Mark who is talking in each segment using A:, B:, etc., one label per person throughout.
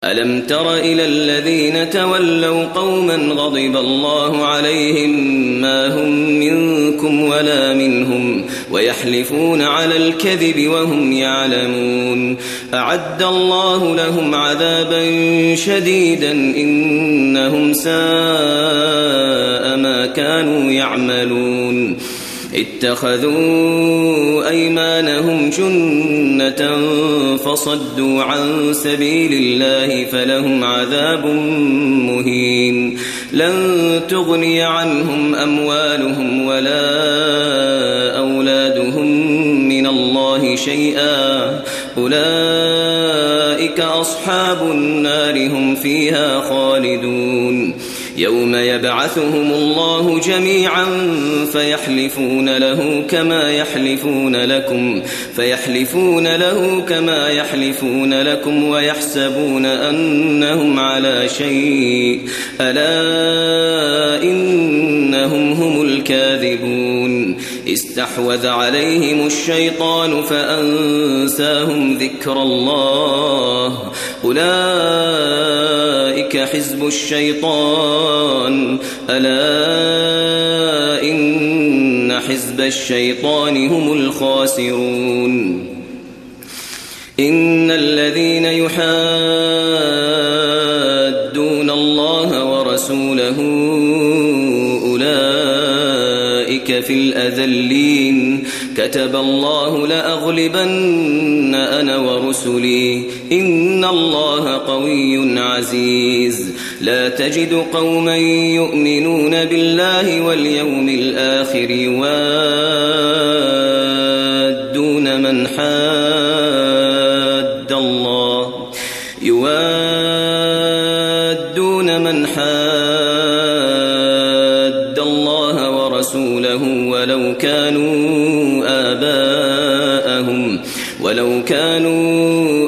A: ألم تر إلى الذين تولوا قوما غضب الله عليهم ما هم منكم ولا منهم ويحلفون على الكذب وهم يعلمون أعد الله لهم عذابا شديدا إنهم ساء ما كانوا يعملون اتخذوا أيمانهم جنة فصدوا عن سبيل الله فلهم عذاب مهين لن تغني عنهم أموالهم ولا أولادهم من الله شيئا أولئك أصحاب النار هم فيها خالدون يوم يبعثهم الله جميعا فيحلفون له كما يحلفون لكم ويحسبون أنهم على شيء ألا إنهم هم الكاذبون استحوذ عليهم الشيطان فأنساهم ذكر الله أولئك حزب الشيطان ألا إن حزب الشيطان هم الخاسرون إن الذين يحادون الله ورسوله أولئك في الأذلين كتب الله لأغلبن أنا ورسلي إن الله قوي عزيز لا تجد قوما يؤمنون بالله واليوم الآخر يوادون من حاد الله ورسوله ولو كانوا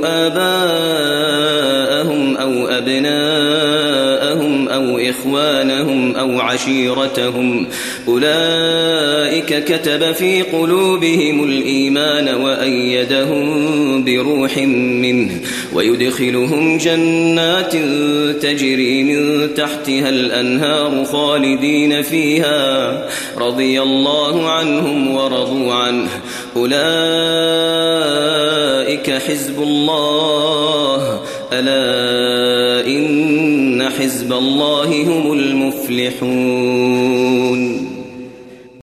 A: آباءهم أو أبناءهم أو إخوانهم أو عشيرتهم أولئك كتب في قلوبهم الإيمان وأيدهم بروح منه ويدخلهم جنات تجري من تحتها الأنهار خالدين فيها رضي الله عنهم ورضوا عنه أولئك حزب الله ألا إن حزب الله هم المفلحون.